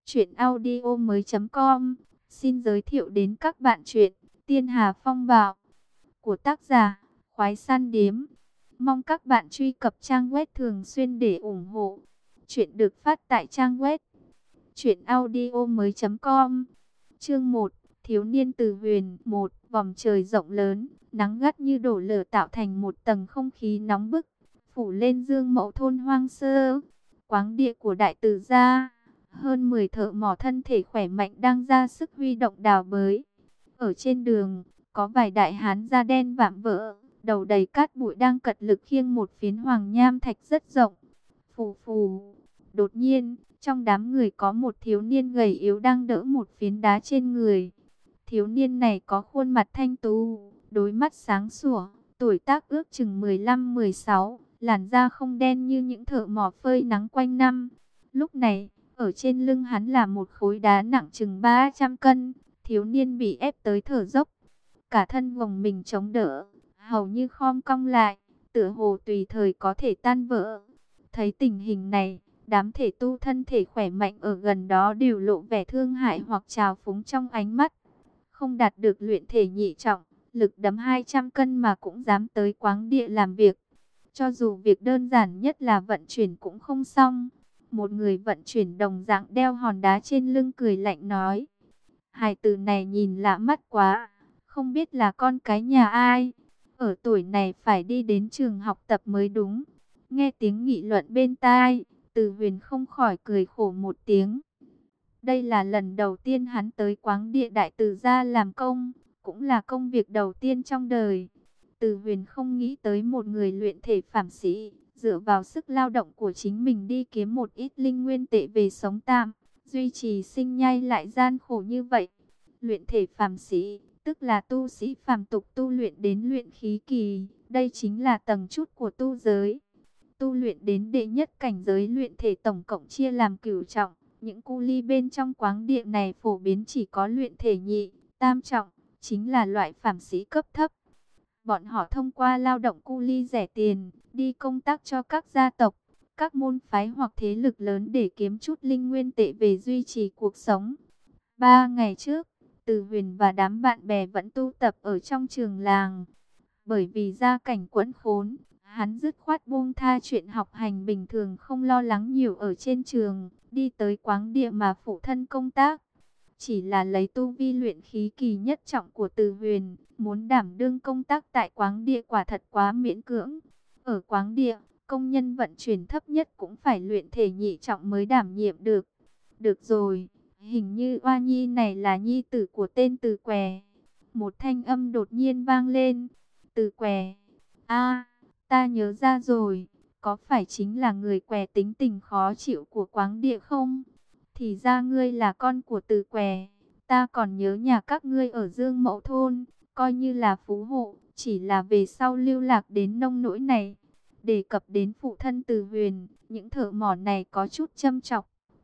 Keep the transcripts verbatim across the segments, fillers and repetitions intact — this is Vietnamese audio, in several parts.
Chuyện audio mới com xin giới thiệu đến các bạn chuyện Tiên Hà Phong Bạo của tác giả Khoái San Điếm. Mong các bạn truy cập trang web thường xuyên để ủng hộ. Chuyện được phát tại trang web chuyện audio mới com. Chương một, Thiếu niên Từ Huyền. Một, vòng trời rộng lớn, nắng gắt như đổ lửa tạo thành một tầng không khí nóng bức, phủ lên Dương Mẫu thôn hoang sơ. Quáng địa của Đại Từ gia, hơn mười thợ mỏ thân thể khỏe mạnh đang ra sức huy động đào bới. Ở trên đường, có vài đại hán da đen vạm vỡ, đầu đầy cát bụi đang cật lực khiêng một phiến hoàng nham thạch rất rộng. Phù phù, đột nhiên, trong đám người có một thiếu niên gầy yếu đang đỡ một phiến đá trên người. Thiếu niên này có khuôn mặt thanh tú, đôi mắt sáng sủa, tuổi tác ước chừng mười lăm mười sáu, làn da không đen như những thợ mỏ phơi nắng quanh năm. Lúc này, ở trên lưng hắn là một khối đá nặng chừng ba trăm cân, thiếu niên bị ép tới thở dốc. Cả thân gồng mình chống đỡ, hầu như khom cong lại, tựa hồ tùy thời có thể tan vỡ. Thấy tình hình này, đám thể tu thân thể khỏe mạnh ở gần đó đều lộ vẻ thương hại hoặc trào phúng trong ánh mắt. Không đạt được luyện thể nhị trọng, lực đấm hai trăm cân mà cũng dám tới quáng địa làm việc. Cho dù việc đơn giản nhất là vận chuyển cũng không xong. Một người vận chuyển đồng dạng đeo hòn đá trên lưng cười lạnh nói: Hài tử này nhìn lạ mắt quá, không biết là con cái nhà ai. Ở tuổi này phải đi đến trường học tập mới đúng. Nghe tiếng nghị luận bên tai, Từ Huyền không khỏi cười khổ một tiếng. Đây là lần đầu tiên hắn tới quáng địa Đại Từ gia làm công, cũng là công việc đầu tiên trong đời. Từ Huyền không nghĩ tới một người luyện thể phàm sĩ, dựa vào sức lao động của chính mình đi kiếm một ít linh nguyên tệ về sống tạm, duy trì sinh nhai lại gian khổ như vậy. Luyện thể phàm sĩ, tức là tu sĩ phàm tục tu luyện đến luyện khí kỳ, đây chính là tầng chút của tu giới. Tu luyện đến đệ nhất cảnh giới luyện thể tổng cộng chia làm cửu trọng. Những cu ly bên trong quáng địa này phổ biến chỉ có luyện thể nhị, tam trọng, chính là loại phàm sĩ cấp thấp. Bọn họ thông qua lao động cu ly rẻ tiền, đi công tác cho các gia tộc, các môn phái hoặc thế lực lớn để kiếm chút linh nguyên tệ về duy trì cuộc sống. Ba ngày trước, Từ Huyền và đám bạn bè vẫn tu tập ở trong trường làng. Bởi vì gia cảnh quẫn khốn, hắn dứt khoát buông tha chuyện học hành bình thường, không lo lắng nhiều ở trên trường, đi tới quáng địa mà phụ thân công tác. Chỉ là lấy tu vi luyện khí kỳ nhất trọng của Từ Huyền, muốn đảm đương công tác tại quáng địa quả thật quá miễn cưỡng. Ở quáng địa, công nhân vận chuyển thấp nhất cũng phải luyện thể nhị trọng mới đảm nhiệm được. Được rồi, hình như oa nhi này là nhi tử của tên Từ Què. Một thanh âm đột nhiên vang lên. Từ Què, a, ta nhớ ra rồi, có phải chính là người Què tính tình khó chịu của quáng địa không? Thì ra ngươi là con của Từ Què, ta còn nhớ nhà các ngươi ở Dương Mẫu thôn, coi như là phú hộ, chỉ là về sau lưu lạc đến nông nỗi này. Đề cập đến phụ thân Từ Huyền, những thợ mỏ này có chút châm chọc.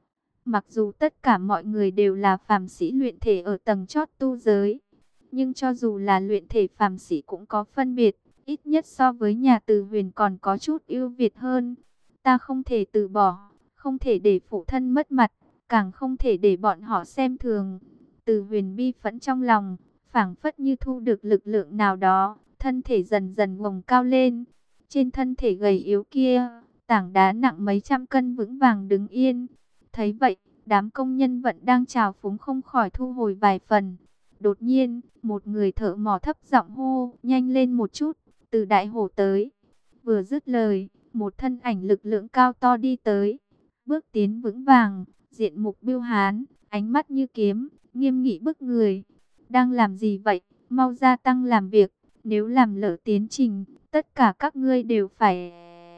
Mặc dù tất cả mọi người đều là phàm sĩ luyện thể ở tầng chót tu giới, nhưng cho dù là luyện thể phàm sĩ cũng có phân biệt, ít nhất so với nhà Từ Huyền còn có chút ưu việt hơn. Ta không thể từ bỏ, không thể để phụ thân mất mặt, càng không thể để bọn họ xem thường. Từ Huyền bi phẫn trong lòng, phảng phất như thu được lực lượng nào đó, thân thể dần dần gồng cao lên. Trên thân thể gầy yếu kia, tảng đá nặng mấy trăm cân vững vàng đứng yên. Thấy vậy, đám công nhân vẫn đang trào phúng không khỏi thu hồi vài phần. Đột nhiên, một người thợ mỏ thấp giọng hô: nhanh lên một chút, Từ đại hổ tới. Vừa dứt lời, một thân ảnh lực lượng cao to đi tới, bước tiến vững vàng, diện mục biêu hán, ánh mắt như kiếm, nghiêm nghị bức người. Đang làm gì vậy? Mau gia tăng làm việc, nếu làm lỡ tiến trình, tất cả các ngươi đều phải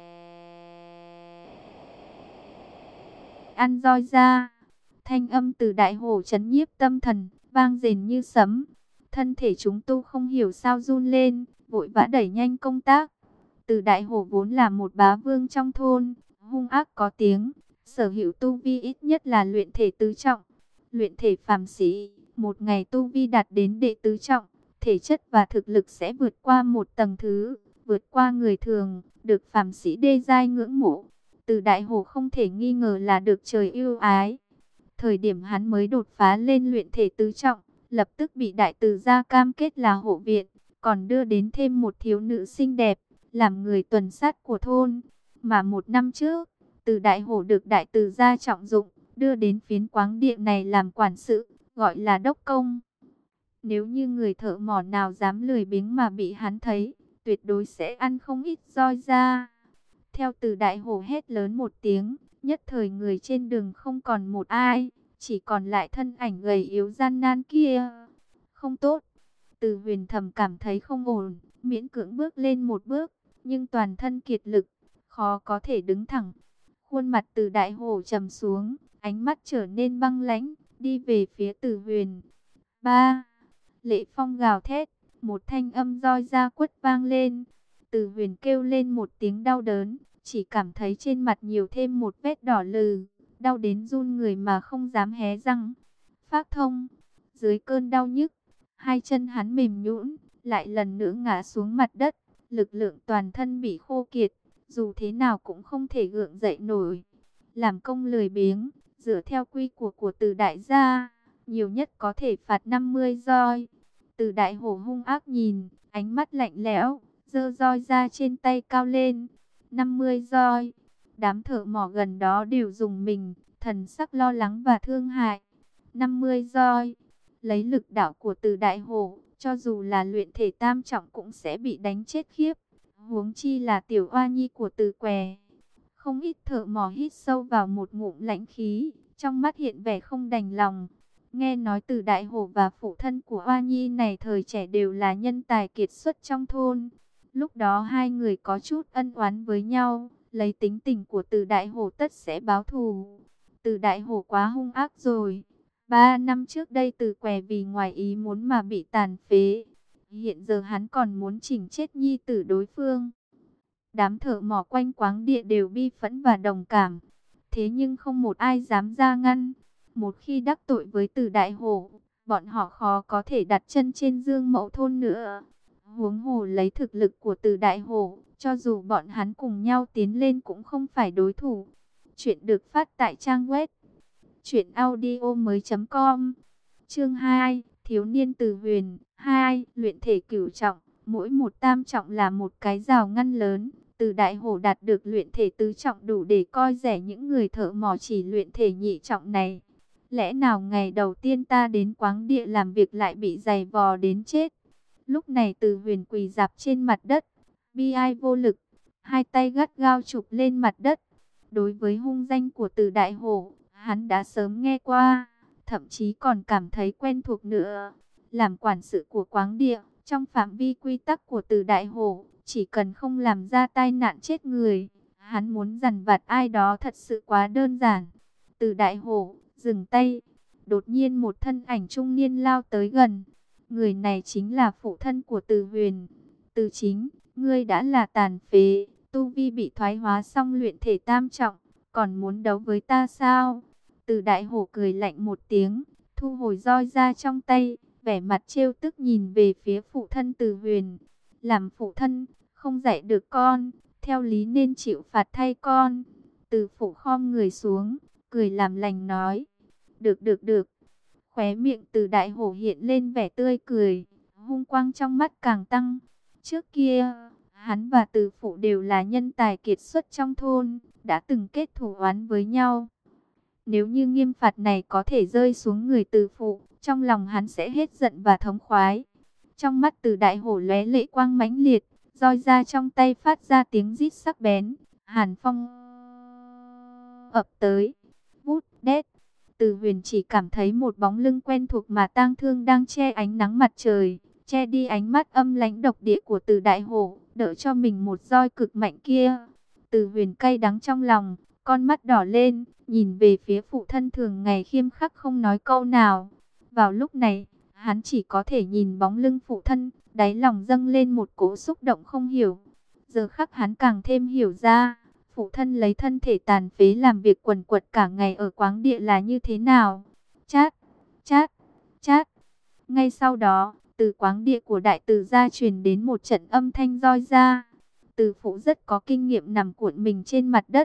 ăn roi ra. Thanh âm từ đại hổ trấn nhiếp tâm thần, vang rền như sấm. Thân thể chúng tu không hiểu sao run lên, vội vã đẩy nhanh công tác. Từ đại hổ vốn là một bá vương trong thôn, hung ác có tiếng, sở hữu tu vi ít nhất là luyện thể tứ trọng. Luyện thể phàm sĩ, một ngày tu vi đạt đến đệ tứ trọng, thể chất và thực lực sẽ vượt qua một tầng thứ, vượt qua người thường, được phàm sĩ đê giai ngưỡng mộ. Từ đại hổ không thể nghi ngờ là được trời ưu ái. Thời điểm hắn mới đột phá lên luyện thể tứ trọng, lập tức bị đại từ gia cam kết là hộ viện, còn đưa đến thêm một thiếu nữ xinh đẹp, làm người tuần sát của thôn. Mà một năm trước, Từ Đại Hổ được đại từ gia trọng dụng, đưa đến phiến Quáng Địa này làm quản sự, gọi là đốc công. Nếu như người thợ mỏ nào dám lười biếng mà bị hắn thấy, tuyệt đối sẽ ăn không ít roi da. Theo Từ Đại Hổ hét lớn một tiếng, nhất thời người trên đường không còn một ai, chỉ còn lại thân ảnh gầy yếu gian nan kia. Không tốt, Từ Huyền thầm cảm thấy không ổn, miễn cưỡng bước lên một bước, nhưng toàn thân kiệt lực, khó có thể đứng thẳng. Khuôn mặt Từ Đại Hổ trầm xuống, ánh mắt trở nên băng lãnh, đi về phía Từ Huyền. Ba, Lệ Phong gào thét, một thanh âm roi da quất vang lên. Từ Huyền kêu lên một tiếng đau đớn, chỉ cảm thấy trên mặt nhiều thêm một vết đỏ lừ, đau đến run người mà không dám hé răng. Phác thông, dưới cơn đau nhức, hai chân hắn mềm nhũn, lại lần nữa ngã xuống mặt đất, lực lượng toàn thân bị khô kiệt, dù thế nào cũng không thể gượng dậy nổi. Làm công lười biếng, dựa theo quy của của Từ đại gia, nhiều nhất có thể phạt năm mươi roi. Từ Đại Hổ hung ác nhìn, ánh mắt lạnh lẽo, giơ roi ra trên tay cao lên. năm mươi roi. Đám thợ mỏ gần đó đều dùng mình, thần sắc lo lắng và thương hại. năm mươi roi. Lấy lực đạo của Từ Đại Hổ, cho dù là luyện thể tam trọng cũng sẽ bị đánh chết khiếp. Huống chi là tiểu oa nhi của Từ Què. Không ít thợ mỏ hít sâu vào một ngụm lãnh khí, trong mắt hiện vẻ không đành lòng. Nghe nói Từ Đại Hổ và phụ thân của Oa Nhi này thời trẻ đều là nhân tài kiệt xuất trong thôn. Lúc đó hai người có chút ân oán với nhau, lấy tính tình của Từ Đại Hổ tất sẽ báo thù. Từ Đại Hổ quá hung ác rồi. Ba năm trước đây Từ Què vì ngoài ý muốn mà bị tàn phế. Hiện giờ hắn còn muốn chỉnh chết nhi tử đối phương. Đám thợ mỏ quanh Quáng Địa đều bi phẫn và đồng cảm. Thế nhưng không một ai dám ra ngăn. Một khi đắc tội với Từ Đại Hổ, bọn họ khó có thể đặt chân trên Dương Mẫu thôn nữa. Huống hồ lấy thực lực của Từ Đại Hổ, cho dù bọn hắn cùng nhau tiến lên cũng không phải đối thủ. Chuyện được phát tại trang web truyện audio mới chấm com. Chương hai, Thiếu niên Từ Huyền. Hai, Luyện thể cửu trọng. Mỗi một tam trọng là một cái rào ngăn lớn. Từ Đại Hổ đạt được luyện thể tứ trọng đủ để coi rẻ những người thợ mỏ chỉ luyện thể nhị trọng này. Lẽ nào ngày đầu tiên ta đến Quáng Địa làm việc lại bị giày vò đến chết? Lúc này Từ Huyền quỳ rạp trên mặt đất, bi ai vô lực, hai tay gắt gao chụp lên mặt đất. Đối với hung danh của Từ Đại Hổ, hắn đã sớm nghe qua, thậm chí còn cảm thấy quen thuộc nữa. Làm quản sự của Quáng Địa, trong phạm vi quy tắc của Từ Đại Hổ, chỉ cần không làm ra tai nạn chết người, hắn muốn dằn vặt ai đó thật sự quá đơn giản. Từ Đại Hổ dừng tay, đột nhiên một thân ảnh trung niên lao tới gần. Người này chính là phụ thân của Từ Huyền. Từ Chính, ngươi đã là tàn phế, tu vi bị thoái hóa xong luyện thể tam trọng, còn muốn đấu với ta sao? Từ Đại Hổ cười lạnh một tiếng, thu hồi roi ra trong tay, vẻ mặt trêu tức nhìn về phía phụ thân Từ Huyền. Làm phụ thân, không dạy được con, theo lý nên chịu phạt thay con. Từ Phụ khom người xuống, cười làm lành nói. Được được được. Khóe miệng Từ Đại Hổ hiện lên vẻ tươi cười, hung quang trong mắt càng tăng. Trước kia, hắn và Từ Phụ đều là nhân tài kiệt xuất trong thôn, đã từng kết thù oán với nhau. Nếu như nghiêm phạt này có thể rơi xuống người Từ Phụ, trong lòng hắn sẽ hết giận và thống khoái. Trong mắt Từ Đại Hổ lóe lệ quang mãnh liệt, roi ra trong tay phát ra tiếng rít sắc bén. Hàn phong ập tới, vút đét. Từ Huyền chỉ cảm thấy một bóng lưng quen thuộc mà tang thương đang che ánh nắng mặt trời, che đi ánh mắt âm lãnh độc địa của Từ Đại Hổ, đỡ cho mình một roi cực mạnh kia. Từ Huyền cay đắng trong lòng, con mắt đỏ lên, nhìn về phía phụ thân thường ngày khiêm khắc không nói câu nào. Vào lúc này, hắn chỉ có thể nhìn bóng lưng phụ thân, đáy lòng dâng lên một cỗ xúc động không hiểu. Giờ khắc hắn càng thêm hiểu ra, phụ thân lấy thân thể tàn phế làm việc quần quật cả ngày ở Quáng Địa là như thế nào. Chát, chát, chát. Ngay sau đó, từ Quáng Địa của đại từ gia truyền đến một trận âm thanh roi ra. Từ Phụ rất có kinh nghiệm nằm cuộn mình trên mặt đất,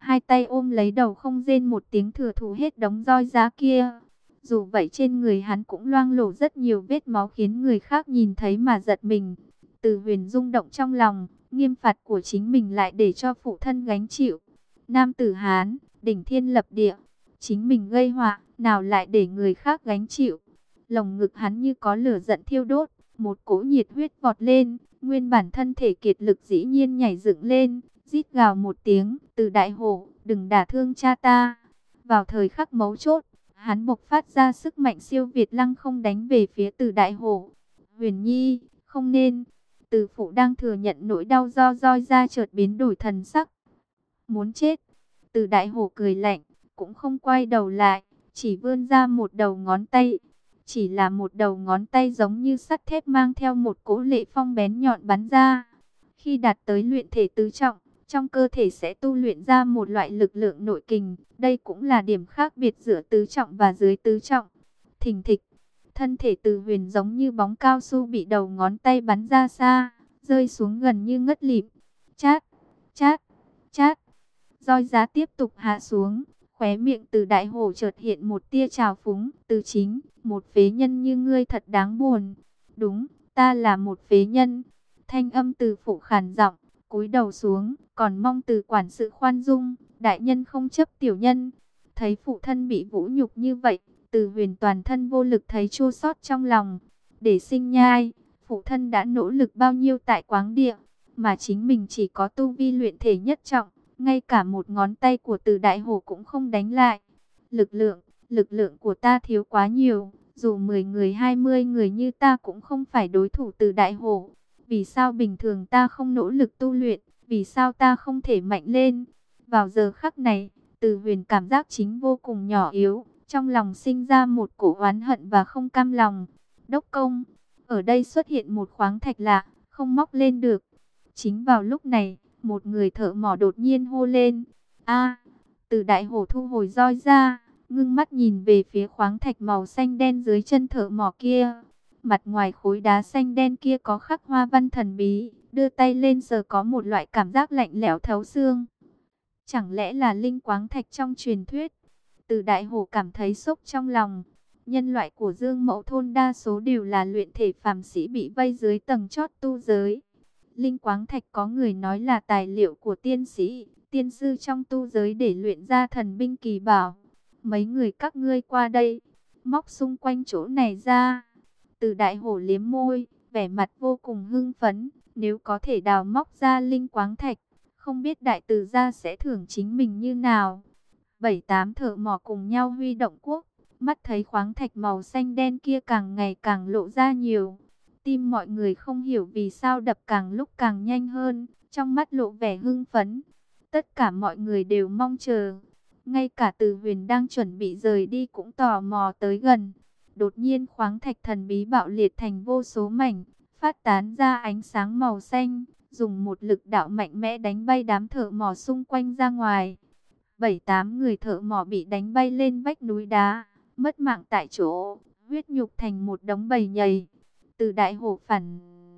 hai tay ôm lấy đầu không rên một tiếng, thừa thú hết đống roi giá kia. Dù vậy trên người hắn cũng loang lổ rất nhiều vết máu khiến người khác nhìn thấy mà giật mình. Từ Huyền rung động trong lòng, nghiêm phạt của chính mình lại để cho phụ thân gánh chịu. Nam tử Hán, đỉnh thiên lập địa, chính mình gây họa, nào lại để người khác gánh chịu. Lồng ngực hắn như có lửa giận thiêu đốt, một cỗ nhiệt huyết vọt lên, nguyên bản thân thể kiệt lực dĩ nhiên nhảy dựng lên, rít gào một tiếng, Từ Đại Hổ, đừng đả thương cha ta. Vào thời khắc mấu chốt, hắn bộc phát ra sức mạnh siêu việt lăng không đánh về phía Từ Đại Hổ. Huyền Nhi, không nên. Từ phụ đang thừa nhận nỗi đau do roi ra chợt biến đổi thần sắc. Muốn chết. Từ Đại Hổ cười lạnh, cũng không quay đầu lại, chỉ vươn ra một đầu ngón tay. Chỉ là một đầu ngón tay giống như sắt thép mang theo một cỗ lệ phong bén nhọn bắn ra. Khi đạt tới luyện thể tứ trọng, trong cơ thể sẽ tu luyện ra một loại lực lượng nội kình. Đây cũng là điểm khác biệt giữa tứ trọng và dưới tứ trọng. Thình thịch, thân thể Từ Huyền giống như bóng cao su bị đầu ngón tay bắn ra xa, rơi xuống gần như ngất lịm. Chát, chát, chát. Roi giá tiếp tục hạ xuống, khóe miệng Từ Đại Hổ chợt hiện một tia trào phúng. Từ Chính, một phế nhân như ngươi thật đáng buồn. Đúng, ta là một phế nhân. Thanh âm Từ phụ khàn giọng, cúi đầu xuống, còn mong Từ quản sự khoan dung, đại nhân không chấp tiểu nhân. Thấy phụ thân bị vũ nhục như vậy, Từ Huyền toàn thân vô lực thấy chua xót trong lòng. Để sinh nhai, phụ thân đã nỗ lực bao nhiêu tại Quáng Địa, mà chính mình chỉ có tu vi luyện thể nhất trọng, ngay cả một ngón tay của Từ Đại Hổ cũng không đánh lại. Lực lượng, lực lượng của ta thiếu quá nhiều, dù mười người hai mươi người như ta cũng không phải đối thủ Từ Đại Hổ. Vì sao bình thường ta không nỗ lực tu luyện, vì sao ta không thể mạnh lên? Vào giờ khắc này, Từ Huyền cảm giác chính vô cùng nhỏ yếu, trong lòng sinh ra một cổ oán hận và không cam lòng. Đốc công, ở đây xuất hiện một khoáng thạch lạ, không móc lên được. Chính vào lúc này, một người thợ mỏ đột nhiên hô lên. A! Từ Đại Hổ thu hồi roi ra, ngưng mắt nhìn về phía khoáng thạch màu xanh đen dưới chân thợ mỏ kia. Mặt ngoài khối đá xanh đen kia có khắc hoa văn thần bí, đưa tay lên sờ có một loại cảm giác lạnh lẽo thấu xương. Chẳng lẽ là linh quáng thạch trong truyền thuyết? Từ Đại Hổ cảm thấy sốc trong lòng. Nhân loại của Dương Mẫu thôn đa số đều là luyện thể phàm sĩ bị vây dưới tầng chót tu giới. Linh quáng thạch có người nói là tài liệu của tiên sĩ, tiên sư trong tu giới để luyện ra thần binh kỳ bảo. Mấy người các ngươi qua đây, móc xung quanh chỗ này ra. Từ Đại Hổ liếm môi, vẻ mặt vô cùng hưng phấn. Nếu có thể đào móc ra linh quáng thạch, không biết đại từ gia sẽ thưởng chính mình như nào. Bảy tám thợ mỏ cùng nhau huy động cuốc, mắt thấy khoáng thạch màu xanh đen kia càng ngày càng lộ ra nhiều. Tim mọi người không hiểu vì sao đập càng lúc càng nhanh hơn, trong mắt lộ vẻ hưng phấn. Tất cả mọi người đều mong chờ. Ngay cả Từ Huyền đang chuẩn bị rời đi cũng tò mò tới gần. Đột nhiên khoáng thạch thần bí bạo liệt thành vô số mảnh, phát tán ra ánh sáng màu xanh, dùng một lực đạo mạnh mẽ đánh bay đám thợ mỏ xung quanh ra ngoài. Bảy tám người thợ mỏ bị đánh bay lên vách núi đá, mất mạng tại chỗ, huyết nhục thành một đống bầy nhầy. Từ Đại Hổ phản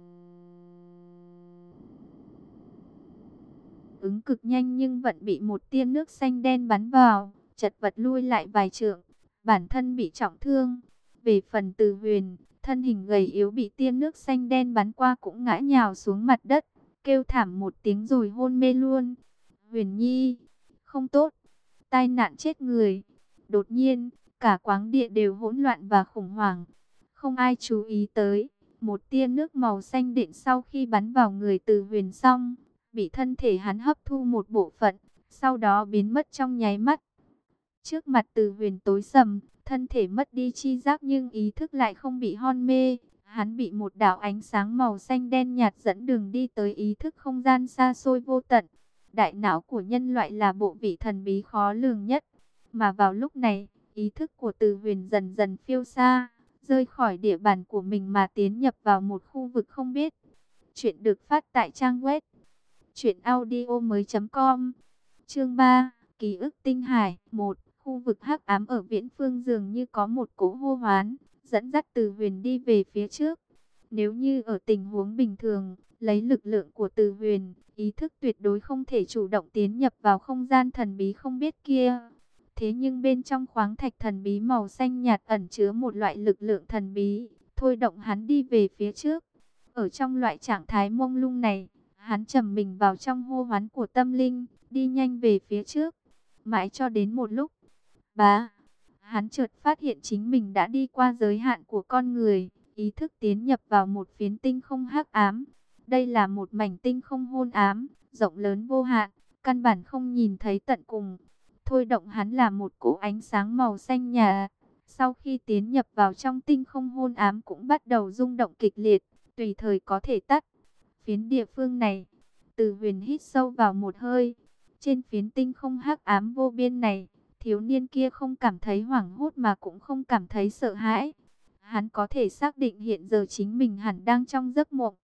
ứng cực nhanh nhưng vẫn bị một tia nước xanh đen bắn vào, chật vật lui lại vài trượng, bản thân bị trọng thương. Về phần Từ Huyền, thân hình gầy yếu bị tia nước xanh đen bắn qua cũng ngã nhào xuống mặt đất, kêu thảm một tiếng rồi hôn mê luôn. Huyền Nhi, không tốt, tai nạn chết người. Đột nhiên, cả Quáng Địa đều hỗn loạn và khủng hoảng. Không ai chú ý tới, một tia nước màu xanh đện sau khi bắn vào người Từ Huyền xong, bị thân thể hắn hấp thu một bộ phận, sau đó biến mất trong nháy mắt. Trước mặt Từ Huyền tối sầm, thân thể mất đi chi giác nhưng ý thức lại không bị hôn mê. Hắn bị một đạo ánh sáng màu xanh đen nhạt dẫn đường đi tới ý thức không gian xa xôi vô tận. Đại não của nhân loại là bộ vị thần bí khó lường nhất. Mà vào lúc này, ý thức của Từ Huyền dần dần phiêu xa, rơi khỏi địa bàn của mình mà tiến nhập vào một khu vực không biết. Chuyện được phát tại trang web truyện audio mới chấm com. Chương ba, ký ức tinh hải. Một, khu vực hắc ám ở viễn phương dường như có một cỗ hô hoán, dẫn dắt Từ Huyền đi về phía trước. Nếu như ở tình huống bình thường, lấy lực lượng của Từ Huyền, ý thức tuyệt đối không thể chủ động tiến nhập vào không gian thần bí không biết kia. Thế nhưng bên trong khoáng thạch thần bí màu xanh nhạt ẩn chứa một loại lực lượng thần bí, thôi động hắn đi về phía trước. Ở trong loại trạng thái mông lung này, hắn trầm mình vào trong hô hoán của tâm linh, đi nhanh về phía trước. Mãi cho đến một lúc, bá, hắn chợt phát hiện chính mình đã đi qua giới hạn của con người, ý thức tiến nhập vào một phiến tinh không hắc ám. Đây là một mảnh tinh không hôn ám, rộng lớn vô hạn, căn bản không nhìn thấy tận cùng. Thôi động hắn là một cỗ ánh sáng màu xanh nhạt. Sau khi tiến nhập vào trong tinh không hôn ám cũng bắt đầu rung động kịch liệt, tùy thời có thể tắt. Phiến địa phương này, Từ Huyền hít sâu vào một hơi. Trên phiến tinh không hắc ám vô biên này, thiếu niên kia không cảm thấy hoảng hốt mà cũng không cảm thấy sợ hãi. Hắn có thể xác định hiện giờ chính mình hẳn đang trong giấc mộng.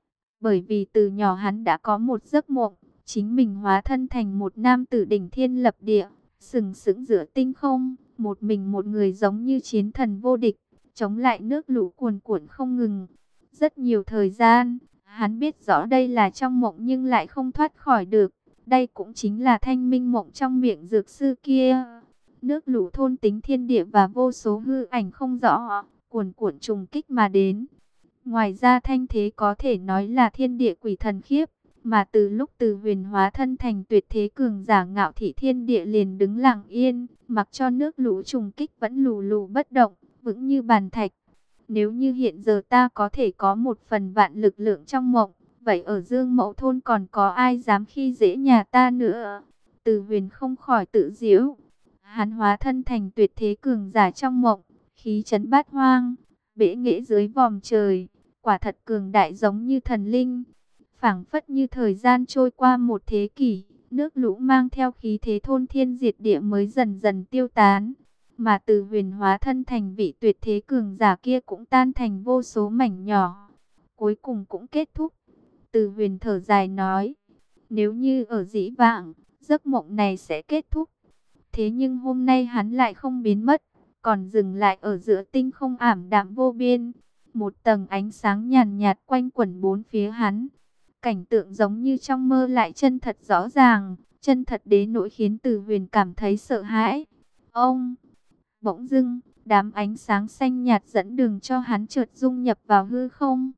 Bởi vì từ nhỏ hắn đã có một giấc mộng, chính mình hóa thân thành một nam tử đỉnh thiên lập địa, sừng sững giữa tinh không, một mình một người giống như chiến thần vô địch, chống lại nước lũ cuồn cuộn không ngừng. Rất nhiều thời gian, hắn biết rõ đây là trong mộng nhưng lại không thoát khỏi được. Đây cũng chính là thanh minh mộng trong miệng dược sư kia. Nước lũ thôn tính thiên địa và vô số hư ảnh không rõ, cuồn cuộn trùng kích mà đến. Ngoài ra thanh thế có thể nói là thiên địa quỷ thần khiếp, mà từ lúc Từ Huyền hóa thân thành tuyệt thế cường giả ngạo thị thiên địa liền đứng lặng yên, mặc cho nước lũ trùng kích vẫn lù lù bất động, vững như bàn thạch. Nếu như hiện giờ ta có thể có một phần vạn lực lượng trong mộng, vậy ở Dương Mẫu Thôn còn có ai dám khi dễ nhà ta nữa? Từ Huyền không khỏi tự giễu. Hắn hóa thân thành tuyệt thế cường giả trong mộng, khí trấn bát hoang, bệ nghệ dưới vòm trời, quả thật cường đại giống như thần linh. Phảng phất như thời gian trôi qua một thế kỷ, nước lũ mang theo khí thế thôn thiên diệt địa mới dần dần tiêu tán. Mà Từ Huyền hóa thân thành vị tuyệt thế cường giả kia cũng tan thành vô số mảnh nhỏ. Cuối cùng cũng kết thúc. Từ Huyền thở dài nói, nếu như ở dĩ vãng, giấc mộng này sẽ kết thúc. Thế nhưng hôm nay hắn lại không biến mất, còn dừng lại ở giữa tinh không ảm đạm vô biên. Một tầng ánh sáng nhàn nhạt quanh quẩn bốn phía hắn. Cảnh tượng giống như trong mơ lại chân thật rõ ràng, chân thật đến nỗi khiến Từ Huyền cảm thấy sợ hãi. Ông, bỗng dưng, đám ánh sáng xanh nhạt dẫn đường cho hắn chợt dung nhập vào hư không.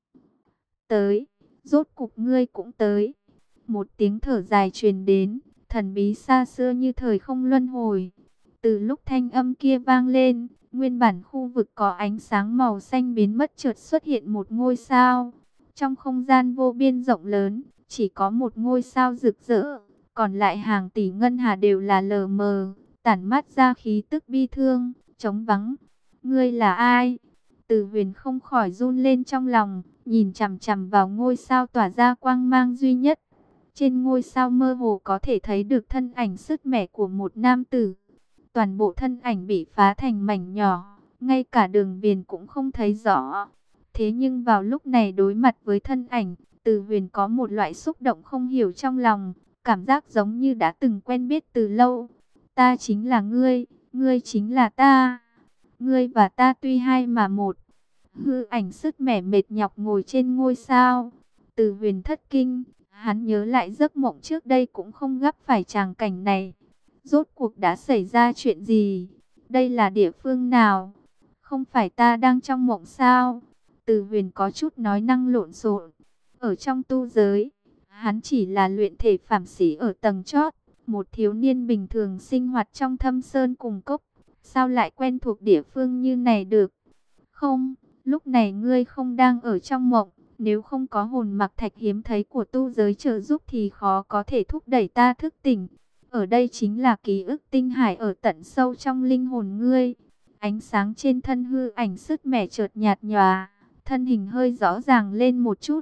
Tới, rốt cục ngươi cũng tới. Một tiếng thở dài truyền đến, thần bí xa xưa như thời không luân hồi. Từ lúc thanh âm kia vang lên, nguyên bản khu vực có ánh sáng màu xanh biến mất, chợt xuất hiện một ngôi sao. Trong không gian vô biên rộng lớn, chỉ có một ngôi sao rực rỡ, còn lại hàng tỷ ngân hà đều là lờ mờ, tản mát ra khí tức bi thương, trống vắng. Ngươi là ai? Từ Huyền không khỏi run lên trong lòng, nhìn chằm chằm vào ngôi sao tỏa ra quang mang duy nhất. Trên ngôi sao mơ hồ có thể thấy được thân ảnh sứt mẻ của một nam tử. Toàn bộ thân ảnh bị phá thành mảnh nhỏ, ngay cả đường viền cũng không thấy rõ. Thế nhưng vào lúc này đối mặt với thân ảnh, Từ Huyền có một loại xúc động không hiểu trong lòng, cảm giác giống như đã từng quen biết từ lâu. Ta chính là ngươi, ngươi chính là ta. Ngươi và ta tuy hai mà một. Hư ảnh sứt mẻ mệt nhọc ngồi trên ngôi sao. Từ Huyền thất kinh, hắn nhớ lại giấc mộng trước đây cũng không gấp phải tràng cảnh này. Rốt cuộc đã xảy ra chuyện gì? Đây là địa phương nào? Không phải ta đang trong mộng sao? Từ Huyền có chút nói năng lộn xộn. Ở trong tu giới, hắn chỉ là luyện thể phàm sĩ ở tầng chót, một thiếu niên bình thường sinh hoạt trong thâm sơn cùng cốc, sao lại quen thuộc địa phương như này được? Không, lúc này ngươi không đang ở trong mộng, nếu không có hồn mặc thạch hiếm thấy của tu giới trợ giúp thì khó có thể thúc đẩy ta thức tỉnh. Ở đây chính là ký ức tinh hải ở tận sâu trong linh hồn ngươi. Ánh sáng trên thân hư ảnh sứt mẻ chợt nhạt nhòa, thân hình hơi rõ ràng lên một chút.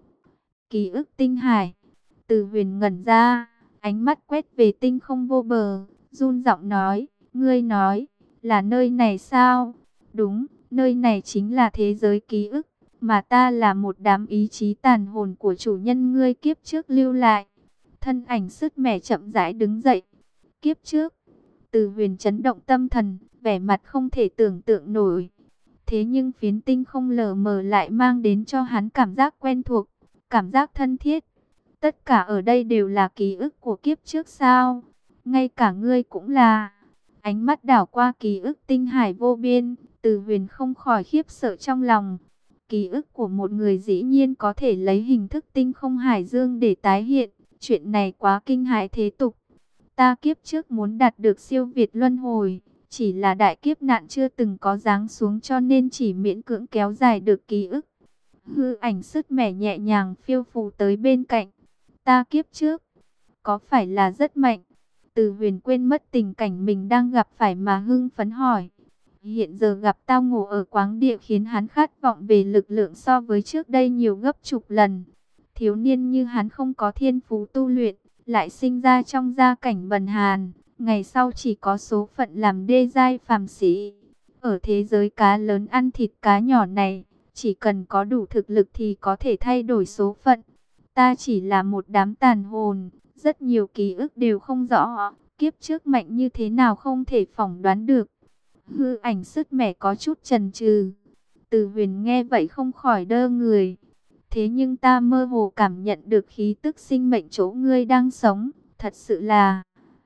Ký ức tinh hải. Từ Huyền ngẩn ra, ánh mắt quét về tinh không vô bờ, run giọng nói, ngươi nói, là nơi này sao? Đúng, nơi này chính là thế giới ký ức, mà ta là một đám ý chí tàn hồn của chủ nhân ngươi kiếp trước lưu lại. Thân ảnh sứt mẻ chậm rãi đứng dậy. Kiếp trước, Từ Huyền chấn động tâm thần, vẻ mặt không thể tưởng tượng nổi. Thế nhưng phiến tinh không lờ mờ lại mang đến cho hắn cảm giác quen thuộc, cảm giác thân thiết. Tất cả ở đây đều là ký ức của kiếp trước sao? Ngay cả ngươi cũng là. Ánh mắt đảo qua ký ức tinh hải vô biên, Từ Huyền không khỏi khiếp sợ trong lòng. Ký ức của một người dĩ nhiên có thể lấy hình thức tinh không hải dương để tái hiện. Chuyện này quá kinh hãi thế tục. Ta kiếp trước muốn đạt được siêu việt luân hồi, chỉ là đại kiếp nạn chưa từng có giáng xuống cho nên chỉ miễn cưỡng kéo dài được ký ức. Hư ảnh sứt mẻ nhẹ nhàng phiêu phù tới bên cạnh. Ta kiếp trước, có phải là rất mạnh? Từ Huyền quên mất tình cảnh mình đang gặp phải mà hưng phấn hỏi. Hiện giờ gặp tao ngộ ở quáng địa khiến hắn khát vọng về lực lượng so với trước đây nhiều gấp chục lần. Thiếu niên như hắn không có thiên phú tu luyện, lại sinh ra trong gia cảnh bần hàn, ngày sau chỉ có số phận làm đê giai phàm sĩ. Ở thế giới cá lớn ăn thịt cá nhỏ này, chỉ cần có đủ thực lực thì có thể thay đổi số phận. Ta chỉ là một đám tàn hồn, rất nhiều ký ức đều không rõ, kiếp trước mạnh như thế nào không thể phỏng đoán được. Hư ảnh sứt mẻ có chút chần chừ. Từ Huyền nghe vậy không khỏi đơ người. Thế nhưng ta mơ hồ cảm nhận được khí tức sinh mệnh chỗ ngươi đang sống, thật sự là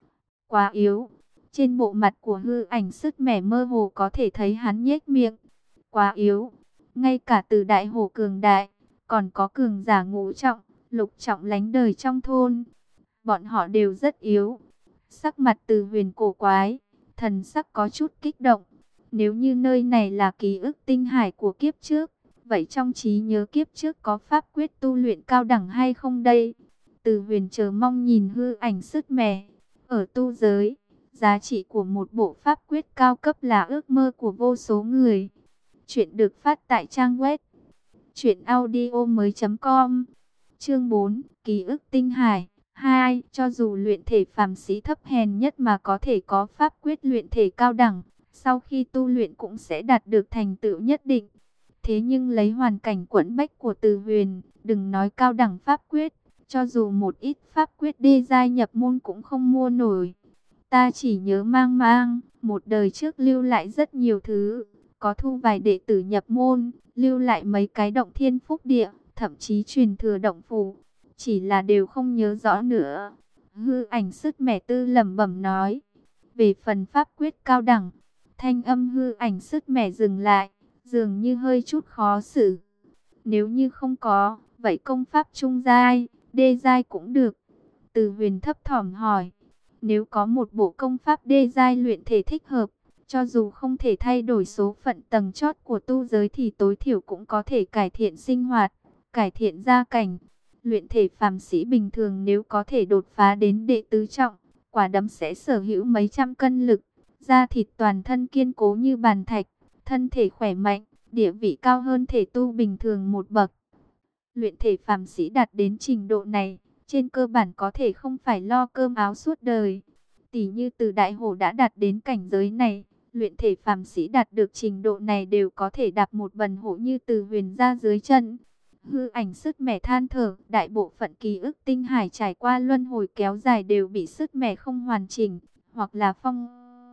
quá yếu. Trên bộ mặt của hư ảnh sứt mẻ mơ hồ có thể thấy hắn nhếch miệng. Quá yếu. Ngay cả từ đại hổ cường đại, còn có cường giả ngũ trọng, lục trọng lánh đời trong thôn. Bọn họ đều rất yếu. Sắc mặt Từ Huyền cổ quái, thần sắc có chút kích động. Nếu như nơi này là ký ức tinh hải của kiếp trước, vậy trong trí nhớ kiếp trước có pháp quyết tu luyện cao đẳng hay không đây? Từ Huyền chờ mong nhìn hư ảnh sứt mẻ. Ở tu giới, giá trị của một bộ pháp quyết cao cấp là ước mơ của vô số người. Chuyện được phát tại trang web truyện audio mới chấm com. Chương bốn, ký ức tinh hải. Hai, cho dù luyện thể phàm sĩ thấp hèn nhất mà có thể có pháp quyết luyện thể cao đẳng, sau khi tu luyện cũng sẽ đạt được thành tựu nhất định. Thế nhưng lấy hoàn cảnh quẫn bách của Từ Huyền, đừng nói cao đẳng pháp quyết, cho dù một ít pháp quyết đê giai nhập môn cũng không mua nổi. Ta chỉ nhớ mang mang, một đời trước lưu lại rất nhiều thứ, có thu vài đệ tử nhập môn, lưu lại mấy cái động thiên phúc địa, thậm chí truyền thừa động phủ, chỉ là đều không nhớ rõ nữa. Hư ảnh sứt mẻ tư lẩm bẩm nói. Về phần pháp quyết cao đẳng, thanh âm hư ảnh sứt mẻ dừng lại, dường như hơi chút khó xử. Nếu như không có, vậy công pháp trung giai, đê giai cũng được. Từ Huyền thấp thỏm hỏi. Nếu có một bộ công pháp đê giai luyện thể thích hợp, cho dù không thể thay đổi số phận tầng chót của tu giới thì tối thiểu cũng có thể cải thiện sinh hoạt, cải thiện gia cảnh. Luyện thể phàm sĩ bình thường nếu có thể đột phá đến đệ tứ trọng, quả đấm sẽ sở hữu mấy trăm cân lực, da thịt toàn thân kiên cố như bàn thạch, thân thể khỏe mạnh, địa vị cao hơn thể tu bình thường một bậc. Luyện thể phàm sĩ đạt đến trình độ này, trên cơ bản có thể không phải lo cơm áo suốt đời. Tỷ như Từ đại hổ đã đạt đến cảnh giới này, luyện thể phàm sĩ đạt được trình độ này đều có thể đạp một bần hổ như Từ Huyền ra dưới chân. Hư ảnh sứt mẻ than thở, đại bộ phận ký ức tinh hải trải qua luân hồi kéo dài đều bị sứt mẻ không hoàn chỉnh, hoặc là phong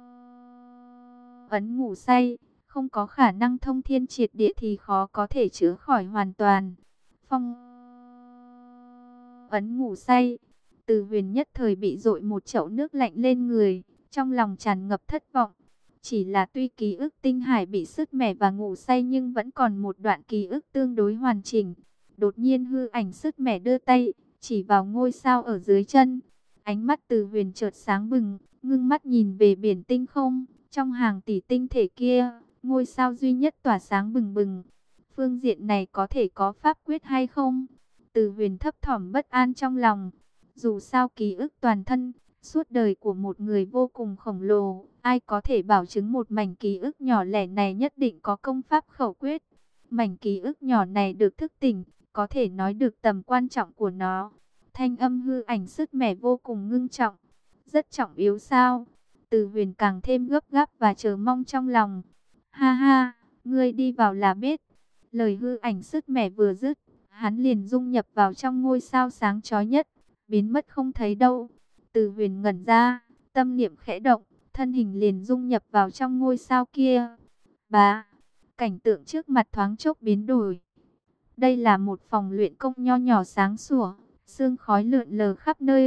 ấn ngủ say, không có khả năng thông thiên triệt địa thì khó có thể chữa khỏi hoàn toàn. Phong ấn ngủ say, Từ Huyền nhất thời bị dội một chậu nước lạnh lên người, trong lòng tràn ngập thất vọng. Chỉ là tuy ký ức tinh hải bị sứt mẻ và ngủ say nhưng vẫn còn một đoạn ký ức tương đối hoàn chỉnh. Đột nhiên hư ảnh sứt mẻ đưa tay, chỉ vào ngôi sao ở dưới chân. Ánh mắt Từ Huyền chợt sáng bừng, ngưng mắt nhìn về biển tinh không. Trong hàng tỷ tinh thể kia, ngôi sao duy nhất tỏa sáng bừng bừng. Phương diện này có thể có pháp quyết hay không? Từ Huyền thấp thỏm bất an trong lòng. Dù sao ký ức toàn thân, suốt đời của một người vô cùng khổng lồ, ai có thể bảo chứng một mảnh ký ức nhỏ lẻ này nhất định có công pháp khẩu quyết. Mảnh ký ức nhỏ này được thức tỉnh, có thể nói được tầm quan trọng của nó. Thanh âm hư ảnh sứt mẻ vô cùng ngưng trọng. Rất trọng yếu sao? Từ Huyền càng thêm gấp gáp và chờ mong trong lòng. Ha ha, ngươi đi vào là biết. Lời hư ảnh sứt mẻ vừa dứt, hắn liền dung nhập vào trong ngôi sao sáng chói nhất, biến mất không thấy đâu. Từ Huyền ngẩn ra, tâm niệm khẽ động, thân hình liền dung nhập vào trong ngôi sao kia. Bá, cảnh tượng trước mặt thoáng chốc biến đổi. Đây là một phòng luyện công nho nhỏ sáng sủa, sương khói lượn lờ khắp nơi,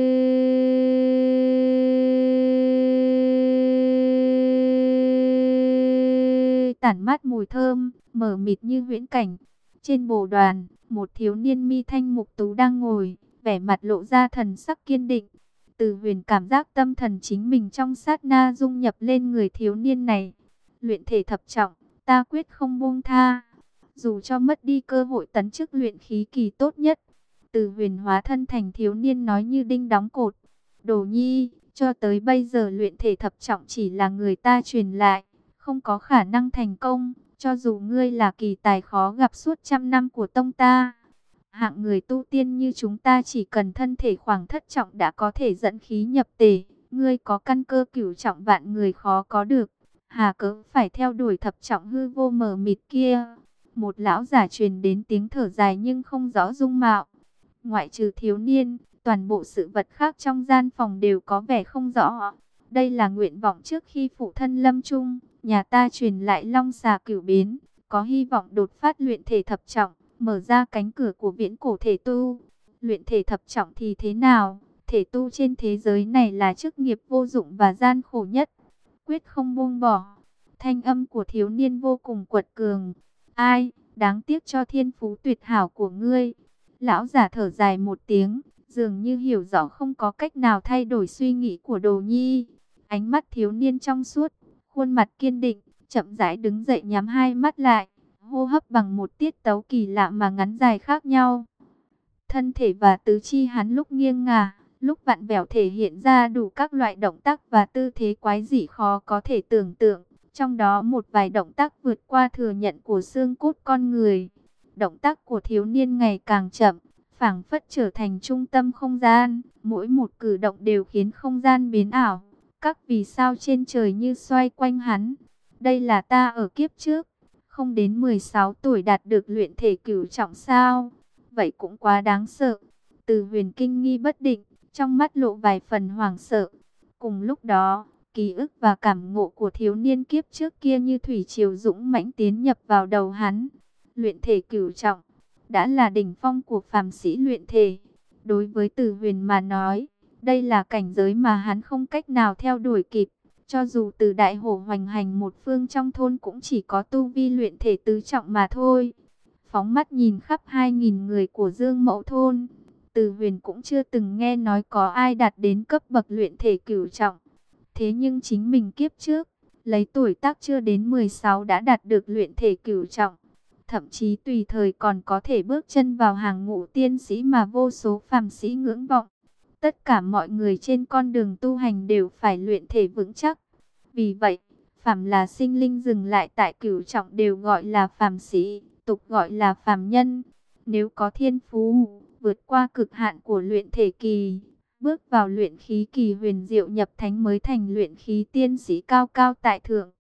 tản mát mùi thơm, mờ mịt như huyễn cảnh. Trên bồ đoàn, một thiếu niên mi thanh mục tú đang ngồi, vẻ mặt lộ ra thần sắc kiên định. Từ Huyền cảm giác tâm thần chính mình trong sát na dung nhập lên người thiếu niên này. Luyện thể thập trọng, ta quyết không buông tha. Dù cho mất đi cơ hội tấn chức luyện khí kỳ tốt nhất. Từ Huyền hóa thân thành thiếu niên nói như đinh đóng cột. Đồ nhi, cho tới bây giờ luyện thể thập trọng chỉ là người ta truyền lại, không có khả năng thành công. Cho dù ngươi là kỳ tài khó gặp suốt trăm năm của tông ta, hạng người tu tiên như chúng ta chỉ cần thân thể khoảng thất trọng đã có thể dẫn khí nhập tề. Ngươi có căn cơ cửu trọng vạn người khó có được, hà cớ phải theo đuổi thập trọng hư vô mờ mịt kia. Một lão giả truyền đến tiếng thở dài nhưng không rõ dung mạo. Ngoại trừ thiếu niên, toàn bộ sự vật khác trong gian phòng đều có vẻ không rõ. Đây là nguyện vọng trước khi phụ thân lâm chung, nhà ta truyền lại long xà cửu biến, có hy vọng đột phát luyện thể thập trọng, mở ra cánh cửa của viễn cổ thể tu. Luyện thể thập trọng thì thế nào? Thể tu trên thế giới này là chức nghiệp vô dụng và gian khổ nhất, quyết không buông bỏ. Thanh âm của thiếu niên vô cùng quật cường. Ai, đáng tiếc cho thiên phú tuyệt hảo của ngươi. Lão giả thở dài một tiếng, dường như hiểu rõ không có cách nào thay đổi suy nghĩ của Đồ Nhi. Ánh mắt thiếu niên trong suốt, khuôn mặt kiên định, chậm rãi đứng dậy nhắm hai mắt lại, hô hấp bằng một tiết tấu kỳ lạ mà ngắn dài khác nhau. Thân thể và tứ chi hắn lúc nghiêng ngả, lúc vặn vẹo thể hiện ra đủ các loại động tác và tư thế quái dị khó có thể tưởng tượng. Trong đó một vài động tác vượt qua thừa nhận của xương cốt con người. Động tác của thiếu niên ngày càng chậm, phảng phất trở thành trung tâm không gian. Mỗi một cử động đều khiến không gian biến ảo. Các vì sao trên trời như xoay quanh hắn. Đây là ta ở kiếp trước, không đến mười sáu tuổi đạt được luyện thể cửu trọng sao? Vậy cũng quá đáng sợ. Từ Huyền kinh nghi bất định, trong mắt lộ vài phần hoảng sợ. Cùng lúc đó, ký ức và cảm ngộ của thiếu niên kiếp trước kia như thủy triều dũng mãnh tiến nhập vào đầu hắn. Luyện thể cửu trọng đã là đỉnh phong của phàm sĩ luyện thể. Đối với Từ Huyền mà nói, đây là cảnh giới mà hắn không cách nào theo đuổi kịp. Cho dù từ đại hổ hoành hành một phương trong thôn cũng chỉ có tu vi luyện thể tứ trọng mà thôi. Phóng mắt nhìn khắp hai nghìn người của Dương Mẫu thôn, Từ Huyền cũng chưa từng nghe nói có ai đạt đến cấp bậc luyện thể cửu trọng. Thế nhưng chính mình kiếp trước, lấy tuổi tác chưa đến mười sáu đã đạt được luyện thể cửu trọng. Thậm chí tùy thời còn có thể bước chân vào hàng ngũ tiên sĩ mà vô số phàm sĩ ngưỡng vọng. Tất cả mọi người trên con đường tu hành đều phải luyện thể vững chắc. Vì vậy, phàm là sinh linh dừng lại tại cửu trọng đều gọi là phàm sĩ, tục gọi là phàm nhân. Nếu có thiên phú, vượt qua cực hạn của luyện thể kỳ, bước vào luyện khí kỳ huyền diệu nhập thánh mới thành luyện khí tiên sĩ cao cao tại thượng.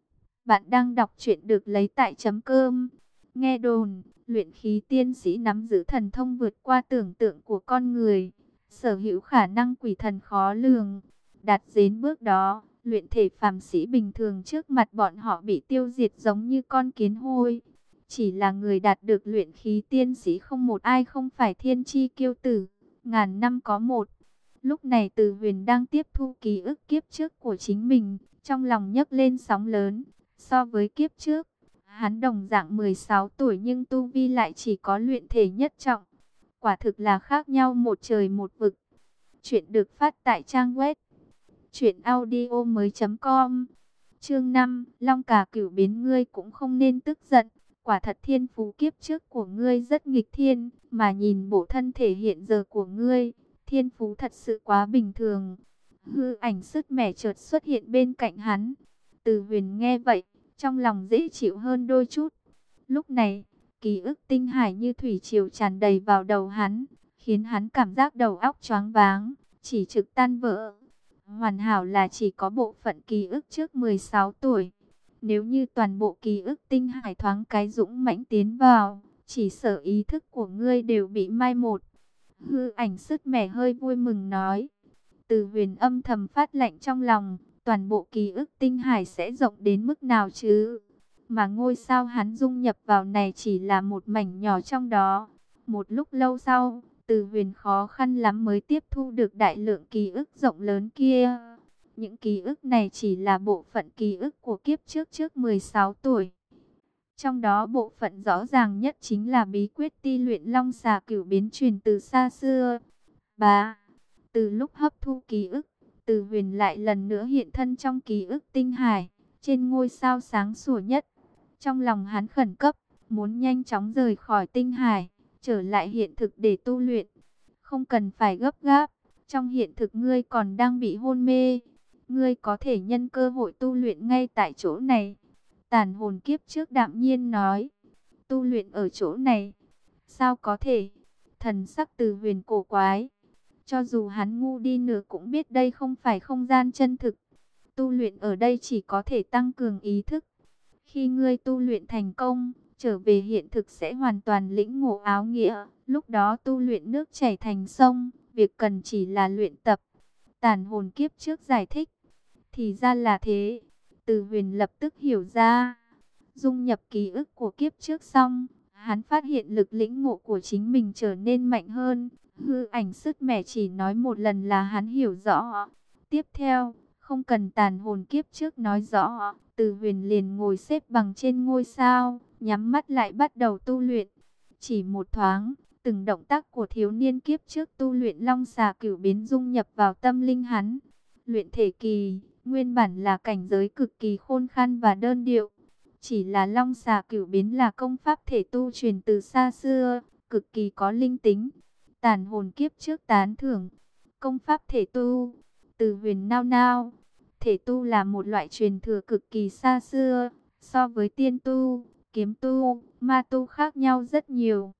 Bạn đang đọc truyện được lấy tại chấm cơm. Nghe đồn, luyện khí tiên sĩ nắm giữ thần thông vượt qua tưởng tượng của con người, sở hữu khả năng quỷ thần khó lường. Đạt đến bước đó, luyện thể phàm sĩ bình thường trước mặt bọn họ bị tiêu diệt giống như con kiến hôi. Chỉ là người đạt được luyện khí tiên sĩ không một ai không phải thiên chi kiêu tử, ngàn năm có một. Lúc này Từ Huyền đang tiếp thu ký ức kiếp trước của chính mình, trong lòng nhấc lên sóng lớn. So với kiếp trước, hắn đồng dạng mười sáu tuổi nhưng tu vi lại chỉ có luyện thể nhất trọng. Quả thực là khác nhau một trời một vực. Chuyện được phát tại trang web truyện audio mới chấm com. Chương năm, Long Cà Cửu biến. Ngươi cũng không nên tức giận. Quả thật thiên phú kiếp trước của ngươi rất nghịch thiên, mà nhìn bộ thân thể hiện giờ của ngươi, thiên phú thật sự quá bình thường. Hư ảnh sứt mẻ chợt xuất hiện bên cạnh hắn. Từ Huyền nghe vậy, trong lòng dễ chịu hơn đôi chút. Lúc này, ký ức tinh hải như thủy triều tràn đầy vào đầu hắn, khiến hắn cảm giác đầu óc choáng váng, chỉ trực tan vỡ. Hoàn hảo là chỉ có bộ phận ký ức trước mười sáu tuổi. Nếu như toàn bộ ký ức tinh hải thoáng cái dũng mãnh tiến vào, chỉ sợ ý thức của ngươi đều bị mai một. Hư ảnh sứt mẻ hơi vui mừng nói. Từ Huyền âm thầm phát lạnh trong lòng, toàn bộ ký ức tinh hải sẽ rộng đến mức nào chứ? mà ngôi sao hắn dung nhập vào này chỉ là một mảnh nhỏ trong đó. Một lúc lâu sau, Từ Huyền khó khăn lắm mới tiếp thu được đại lượng ký ức rộng lớn kia. Những ký ức này chỉ là bộ phận ký ức của kiếp trước trước mười sáu tuổi. Trong đó bộ phận rõ ràng nhất chính là bí quyết ti luyện long xà cửu biến truyền từ xa xưa. Ba, từ lúc hấp thu ký ức, Từ Huyền lại lần nữa hiện thân trong ký ức tinh hải, trên ngôi sao sáng sủa nhất. Trong lòng hắn khẩn cấp, muốn nhanh chóng rời khỏi tinh hải, trở lại hiện thực để tu luyện. Không cần phải gấp gáp, trong hiện thực ngươi còn đang bị hôn mê. Ngươi có thể nhân cơ hội tu luyện ngay tại chỗ này. Tàn hồn kiếp trước đạm nhiên nói. Tu luyện ở chỗ này? Sao có thể? Thần sắc Từ Huyền cổ quái. Cho dù hắn ngu đi nữa cũng biết đây không phải không gian chân thực. Tu luyện ở đây chỉ có thể tăng cường ý thức. Khi ngươi tu luyện thành công, trở về hiện thực sẽ hoàn toàn lĩnh ngộ áo nghĩa. Lúc đó tu luyện nước chảy thành sông, việc cần chỉ là luyện tập. Tàn hồn kiếp trước giải thích. Thì ra là thế. Từ Huyền lập tức hiểu ra. Dung nhập ký ức của kiếp trước xong, hắn phát hiện lực lĩnh ngộ của chính mình trở nên mạnh hơn. Hư ảnh sứt mẻ chỉ nói một lần là hắn hiểu rõ. Tiếp theo, không cần tàn hồn kiếp trước nói rõ, Từ Huyền liền ngồi xếp bằng trên ngôi sao, nhắm mắt lại bắt đầu tu luyện. Chỉ một thoáng, từng động tác của thiếu niên kiếp trước tu luyện long xà cửu biến dung nhập vào tâm linh hắn. Luyện thể kỳ, nguyên bản là cảnh giới cực kỳ khôn khan và đơn điệu. Chỉ là long xà cửu biến là công pháp thể tu truyền từ xa xưa, cực kỳ có linh tính. Tàn hồn kiếp trước tán thưởng. Công pháp thể tu. Từ Huyền nao nao. Thể tu là một loại truyền thừa cực kỳ xa xưa. So với tiên tu, kiếm tu, ma tu khác nhau rất nhiều.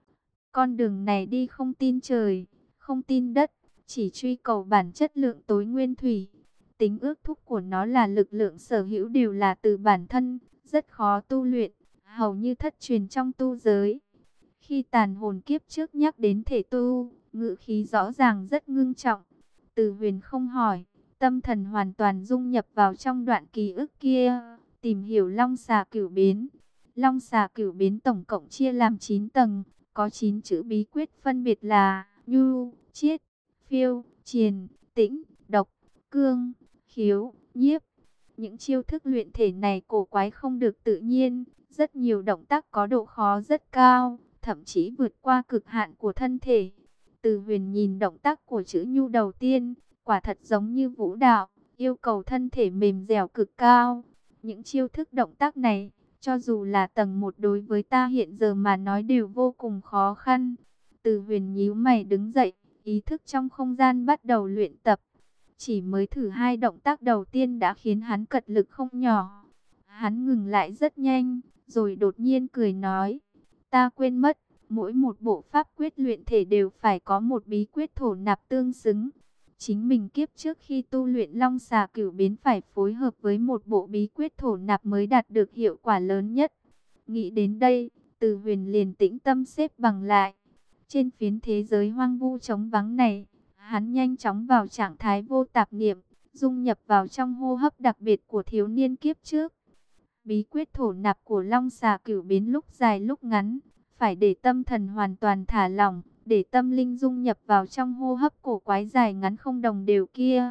Con đường này đi không tin trời, không tin đất, chỉ truy cầu bản chất lượng tối nguyên thủy. Tính ước thúc của nó là lực lượng sở hữu đều là từ bản thân, rất khó tu luyện, hầu như thất truyền trong tu giới. Khi tàn hồn kiếp trước nhắc đến thể tu, ngữ khí rõ ràng rất ngưng trọng. Từ Huyền không hỏi, tâm thần hoàn toàn dung nhập vào trong đoạn ký ức kia, tìm hiểu long xà cửu biến. Long xà cửu biến tổng cộng chia làm chín tầng, có chín chữ bí quyết phân biệt là nhu, chiết, phiêu, triền, tĩnh, độc, cương, khiếu, nhiếp. Những chiêu thức luyện thể này cổ quái không được tự nhiên, rất nhiều động tác có độ khó rất cao, thậm chí vượt qua cực hạn của thân thể. Từ Huyền nhìn động tác của chữ nhu đầu tiên, quả thật giống như vũ đạo, yêu cầu thân thể mềm dẻo cực cao. Những chiêu thức động tác này, cho dù là tầng một đối với ta hiện giờ mà nói đều vô cùng khó khăn. Từ Huyền nhíu mày đứng dậy, ý thức trong không gian bắt đầu luyện tập. Chỉ mới thử hai động tác đầu tiên đã khiến hắn cật lực không nhỏ. Hắn ngừng lại rất nhanh, rồi đột nhiên cười nói, ta quên mất, mỗi một bộ pháp quyết luyện thể đều phải có một bí quyết thổ nạp tương xứng. Chính mình kiếp trước khi tu luyện long xà cửu biến phải phối hợp với một bộ bí quyết thổ nạp mới đạt được hiệu quả lớn nhất. Nghĩ đến đây, Từ Huyền liền tĩnh tâm xếp bằng lại. Trên phiến thế giới hoang vu trống vắng này, hắn nhanh chóng vào trạng thái vô tạp niệm, dung nhập vào trong hô hấp đặc biệt của thiếu niên kiếp trước. Bí quyết thổ nạp của long xà cửu biến lúc dài lúc ngắn, phải để tâm thần hoàn toàn thả lỏng, để tâm linh dung nhập vào trong hô hấp cổ quái dài ngắn không đồng đều kia.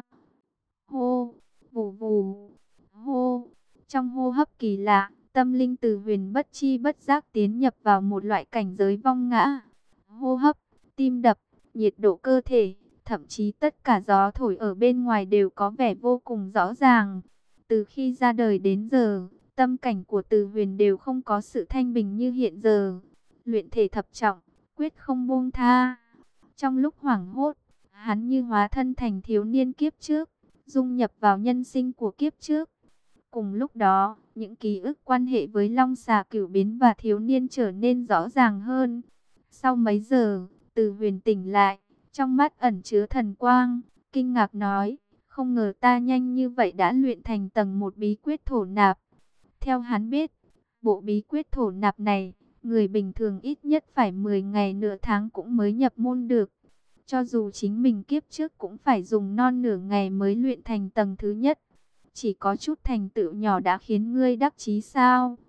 Hô, vù vù, hô. Trong hô hấp kỳ lạ, tâm linh Từ Huyền bất chi bất giác tiến nhập vào một loại cảnh giới vong ngã. Hô hấp, tim đập, nhiệt độ cơ thể, thậm chí tất cả gió thổi ở bên ngoài đều có vẻ vô cùng rõ ràng. Từ khi ra đời đến giờ, tâm cảnh của Từ Huyền đều không có sự thanh bình như hiện giờ. Luyện thể thập trọng, quyết không buông tha. Trong lúc hoảng hốt, hắn như hóa thân thành thiếu niên kiếp trước, dung nhập vào nhân sinh của kiếp trước. Cùng lúc đó, những ký ức quan hệ với long xà cửu biến và thiếu niên trở nên rõ ràng hơn. Sau mấy giờ, Từ Huyền tỉnh lại, trong mắt ẩn chứa thần quang, kinh ngạc nói, không ngờ ta nhanh như vậy đã luyện thành tầng một bí quyết thổ nạp. Theo hắn biết, bộ bí quyết thổ nạp này, người bình thường ít nhất phải mười ngày nửa tháng cũng mới nhập môn được. Cho dù chính mình kiếp trước cũng phải dùng non nửa ngày mới luyện thành tầng thứ nhất. Chỉ có chút thành tựu nhỏ đã khiến ngươi đắc chí sao?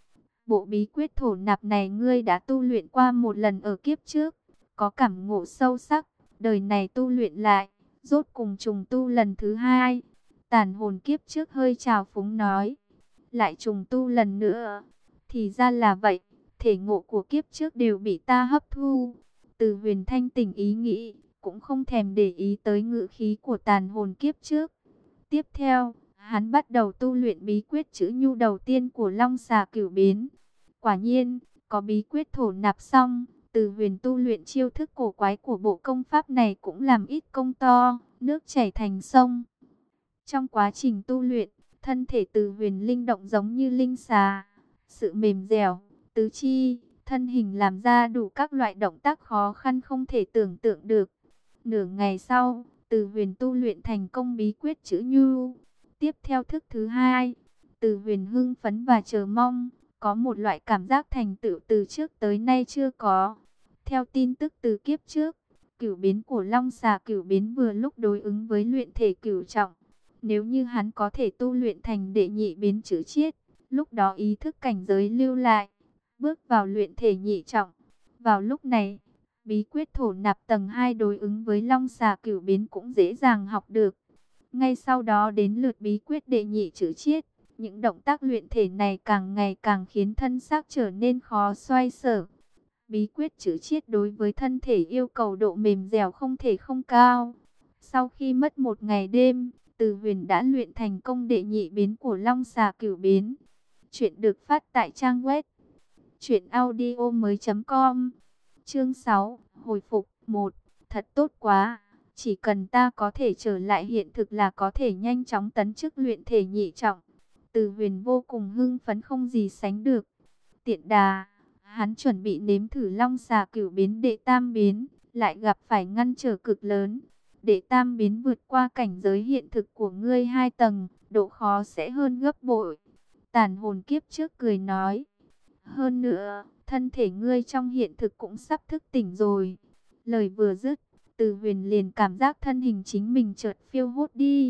bộ bí quyết thổ nạp này ngươi đã tu luyện qua một lần ở kiếp trước, có cảm ngộ sâu sắc, đời này tu luyện lại, rốt cùng trùng tu lần thứ hai. Tàn hồn kiếp trước hơi trào phúng nói, lại trùng tu lần nữa, thì ra là vậy, thể ngộ của kiếp trước đều bị ta hấp thu. Từ Huyền thanh tỉnh ý nghĩ, cũng không thèm để ý tới ngữ khí của tàn hồn kiếp trước. Tiếp theo, hắn bắt đầu tu luyện bí quyết chữ nhu đầu tiên của Long Xà Cửu Biến. Quả nhiên, có bí quyết thổ nạp xong, Từ Huyền tu luyện chiêu thức cổ quái của bộ công pháp này cũng làm ít công to, nước chảy thành sông. Trong quá trình tu luyện, thân thể Từ Huyền linh động giống như linh xà, sự mềm dẻo, tứ chi, thân hình làm ra đủ các loại động tác khó khăn không thể tưởng tượng được. Nửa ngày sau, Từ Huyền tu luyện thành công bí quyết chữ nhu. Tiếp theo thức thứ hai, Từ Huyền hưng phấn và chờ mong, có một loại cảm giác thành tựu từ trước tới nay chưa có. Theo tin tức từ kiếp trước, cửu biến của Long Xà Cửu Biến vừa lúc đối ứng với luyện thể cửu trọng. Nếu như hắn có thể tu luyện thành đệ nhị biến chữ chiết, lúc đó ý thức cảnh giới lưu lại, bước vào luyện thể nhị trọng. Vào lúc này, bí quyết thổ nạp tầng hai đối ứng với Long Xà Cửu Biến cũng dễ dàng học được. Ngay sau đó đến lượt bí quyết đệ nhị chữ chiết, những động tác luyện thể này càng ngày càng khiến thân xác trở nên khó xoay sở. Bí quyết chữ chiết đối với thân thể yêu cầu độ mềm dẻo không thể không cao. Sau khi mất một ngày đêm, Từ Huyền đã luyện thành công đệ nhị biến của Long Xà Cửu Biến. Chuyện được phát tại trang web truyện audio mới chấm com. Chương sáu, hồi phục một. Thật tốt quá, chỉ cần ta có thể trở lại hiện thực là có thể nhanh chóng tấn chức luyện thể nhị trọng. Từ Huyền vô cùng hưng phấn không gì sánh được. Tiện đà, hắn chuẩn bị nếm thử Long Xà Cửu Biến đệ tam biến, lại gặp phải ngăn trở cực lớn. Đệ tam biến vượt qua cảnh giới hiện thực của ngươi hai tầng, độ khó sẽ hơn gấp bội. Tàn hồn kiếp trước cười nói. Hơn nữa, thân thể ngươi trong hiện thực cũng sắp thức tỉnh rồi. Lời vừa dứt, Từ Huyền liền cảm giác thân hình chính mình chợt phiêu hốt đi.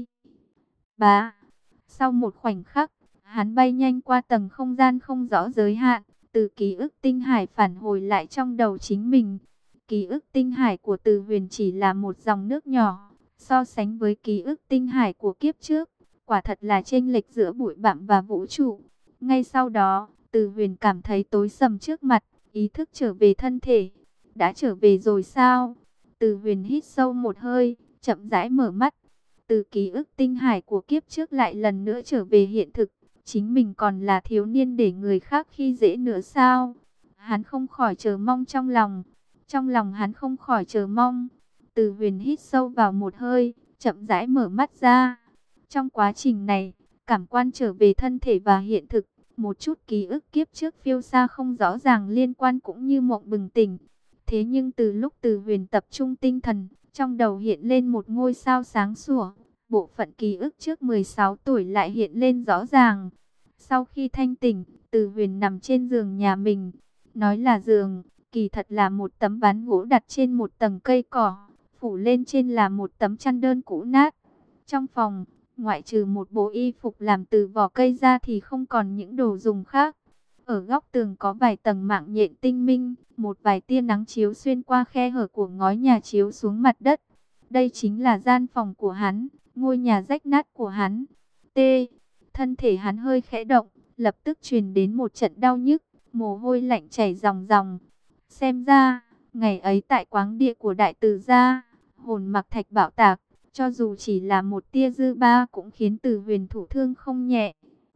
Bá! Sau một khoảnh khắc, hắn bay nhanh qua tầng không gian không rõ giới hạn, từ ký ức tinh hải phản hồi lại trong đầu chính mình. Ký ức tinh hải của Từ Huyền chỉ là một dòng nước nhỏ, so sánh với ký ức tinh hải của kiếp trước, quả thật là chênh lệch giữa bụi bặm và vũ trụ. Ngay sau đó, Từ Huyền cảm thấy tối sầm trước mặt, ý thức trở về thân thể. Đã trở về rồi sao? Từ Huyền hít sâu một hơi, chậm rãi mở mắt. Từ ký ức tinh hải của kiếp trước lại lần nữa trở về hiện thực. Chính mình còn là thiếu niên để người khác khi dễ nữa sao? Hắn không khỏi chờ mong trong lòng. Trong lòng hắn không khỏi chờ mong. Từ Huyền hít sâu vào một hơi, chậm rãi mở mắt ra. Trong quá trình này, cảm quan trở về thân thể và hiện thực, một chút ký ức kiếp trước phiêu xa không rõ ràng liên quan cũng như mộng bừng tỉnh. Thế nhưng từ lúc Từ Huyền tập trung tinh thần, trong đầu hiện lên một ngôi sao sáng sủa. Bộ phận ký ức trước mười sáu tuổi lại hiện lên rõ ràng. Sau khi thanh tỉnh, Từ Huyền nằm trên giường nhà mình. Nói là giường, kỳ thật là một tấm ván gỗ đặt trên một tầng cây cỏ. Phủ lên trên là một tấm chăn đơn cũ nát. Trong phòng, ngoại trừ một bộ y phục làm từ vỏ cây ra thì không còn những đồ dùng khác. Ở góc tường có vài tầng mạng nhện tinh minh, một vài tia nắng chiếu xuyên qua khe hở của ngói nhà chiếu xuống mặt đất. Đây chính là gian phòng của hắn, ngôi nhà rách nát của hắn. T. Thân thể hắn hơi khẽ động, lập tức truyền đến một trận đau nhức, mồ hôi lạnh chảy ròng ròng. Xem ra, ngày ấy tại quáng địa của Đại Từ gia, hồn mặc thạch bạo tạc, cho dù chỉ là một tia dư ba cũng khiến Từ Huyền thụ thương không nhẹ.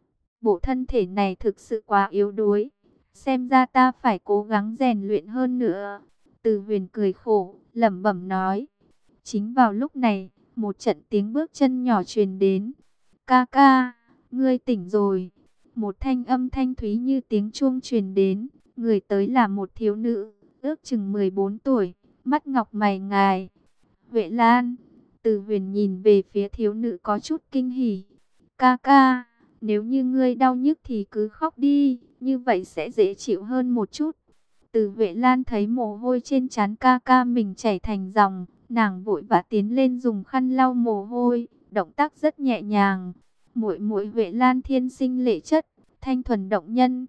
Bộ thân thể này thực sự quá yếu đuối, xem ra ta phải cố gắng rèn luyện hơn nữa. Từ Huyền cười khổ, lẩm bẩm nói. Chính vào lúc này, một trận tiếng bước chân nhỏ truyền đến. Ca ca, ngươi tỉnh rồi. Một thanh âm thanh thúy như tiếng chuông truyền đến. Người tới là một thiếu nữ, ước chừng mười bốn tuổi, mắt ngọc mày ngài. Huệ Lan. Từ Huyền nhìn về phía thiếu nữ có chút kinh hỉ. Ca ca, nếu như ngươi đau nhức thì cứ khóc đi, như vậy sẽ dễ chịu hơn một chút. Từ Huệ Lan thấy mồ hôi trên trán ca ca mình chảy thành dòng, nàng vội vã tiến lên dùng khăn lau mồ hôi, động tác rất nhẹ nhàng. Muội muội Huệ Lan thiên sinh lệ chất, thanh thuần động nhân.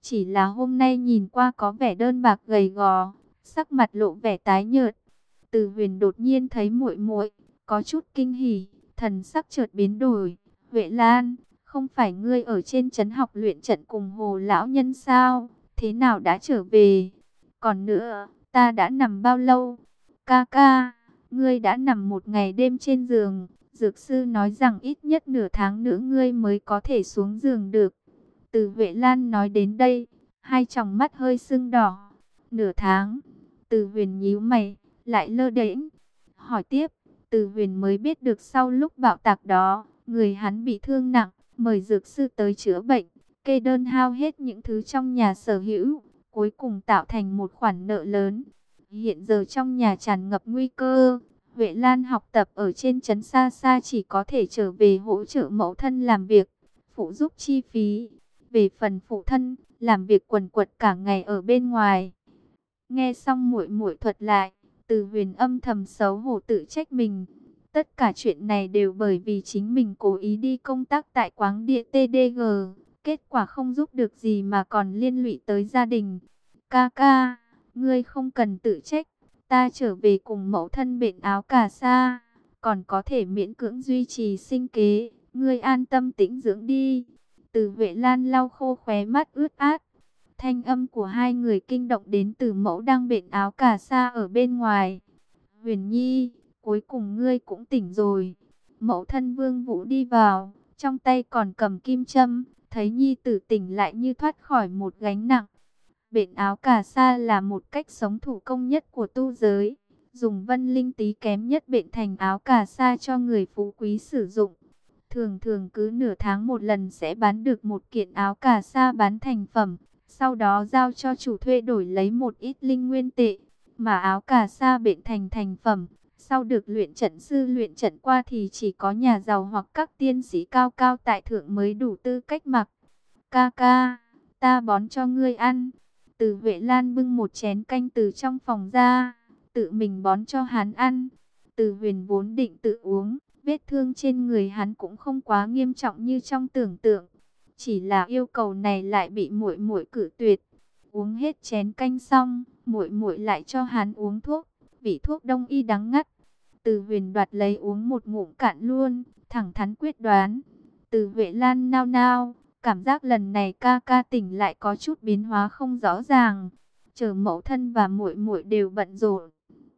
chỉ là hôm nay nhìn qua có vẻ đơn bạc gầy gò, sắc mặt lộ vẻ tái nhợt. Từ Huyền đột nhiên thấy muội muội có chút kinh hỉ, thần sắc chợt biến đổi. Huệ Lan, không phải ngươi ở trên trấn học luyện trận cùng Hồ lão nhân sao? Thế nào đã trở về? Còn nữa, ta đã nằm bao lâu? Ca ca, ngươi đã nằm một ngày đêm trên giường. Dược sư nói rằng ít nhất nửa tháng nữa ngươi mới có thể xuống giường được. Từ Huệ Lan nói đến đây, hai tròng mắt hơi sưng đỏ. Nửa tháng. Từ Huyền nhíu mày, lại lơ đễnh hỏi tiếp. Từ Huyền mới biết được sau lúc bạo tạc đó, người hắn bị thương nặng, mời dược sư tới chữa bệnh, kê đơn hao hết những thứ trong nhà sở hữu, cuối cùng tạo thành một khoản nợ lớn. Hiện giờ trong nhà tràn ngập nguy cơ, Huệ Lan học tập ở trên trấn xa xa chỉ có thể trở về hỗ trợ mẫu thân làm việc, phụ giúp chi phí. Về phần phụ thân, làm việc quần quật cả ngày ở bên ngoài. Nghe xong muội muội thuật lại, Từ Huyền âm thầm xấu hổ tự trách mình. Tất cả chuyện này đều bởi vì chính mình cố ý đi công tác tại quáng địa tê đê giê, kết quả không giúp được gì mà còn liên lụy tới gia đình. Ca ca, ngươi không cần tự trách, ta trở về cùng mẫu thân bệnh áo cà sa, còn có thể miễn cưỡng duy trì sinh kế, ngươi an tâm tĩnh dưỡng đi. Từ Huệ Lan lau khô khóe mắt ướt át. Thanh âm của hai người kinh động đến Từ mẫu đang bện áo cà sa ở bên ngoài. Huyền Nhi, cuối cùng ngươi cũng tỉnh rồi. Mẫu thân Vương Vũ đi vào, trong tay còn cầm kim châm, thấy Nhi tử tỉnh lại như thoát khỏi một gánh nặng. Bện áo cà sa là một cách sống thủ công nhất của tu giới, dùng vân linh tí kém nhất bện thành áo cà sa cho người phú quý sử dụng. Thường thường cứ nửa tháng một lần sẽ bán được một kiện áo cà sa bán thành phẩm, sau đó giao cho chủ thuê đổi lấy một ít linh nguyên tệ. Mà áo cà sa bện thành thành phẩm, sau được luyện trận sư luyện trận qua thì chỉ có nhà giàu hoặc các tiên sĩ cao cao tại thượng mới đủ tư cách mặc. Ca ca, ta bón cho ngươi ăn. Từ Huệ Lan bưng một chén canh từ trong phòng ra, tự mình bón cho hắn ăn. Từ Huyền vốn định tự uống, vết thương trên người hắn cũng không quá nghiêm trọng như trong tưởng tượng. Chỉ là yêu cầu này lại bị muội muội cự tuyệt. Uống hết chén canh xong, muội muội lại cho hắn uống thuốc, vị thuốc đông y đắng ngắt. Từ Huyền đoạt lấy uống một ngụm cạn luôn, thẳng thắn quyết đoán. Từ Huệ Lan nao nao, cảm giác lần này ca ca tỉnh lại có chút biến hóa không rõ ràng. Chờ mẫu thân và muội muội đều bận rộn,